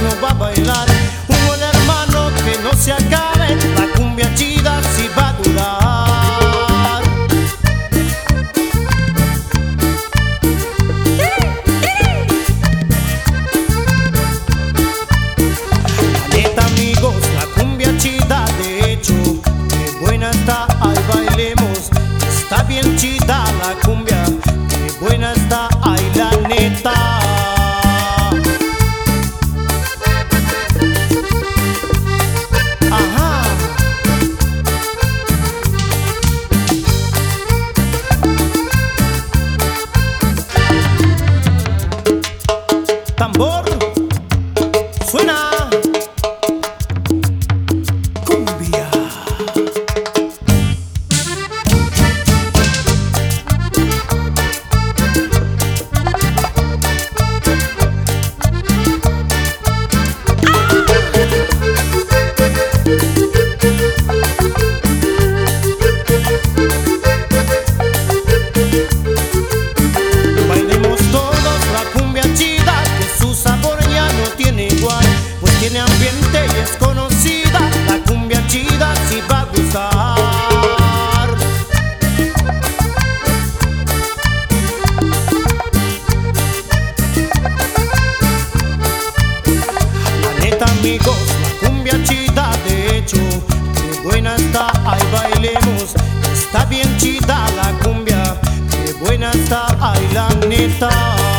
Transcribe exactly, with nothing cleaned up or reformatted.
no va a bailar. Un buen hermano que no se acabe, la cumbia chida sí va a durar. La neta amigos, la cumbia chida de hecho, qué buena está, ay bailemos. Está bien chida la cumbia, qué buena está, ay la neta. Ajá. Tambor, suena. Cumbia. Bailemos todos la cumbia chida, que su sabor ya no tiene igual, pues tiene ambiente y es conocida. La cumbia chida sí va a gustar. La neta amigos, la cumbia chida de hecho, qué buena está, ay bailemos. Está bien chida la cumbia, qué buena está, ay la neta.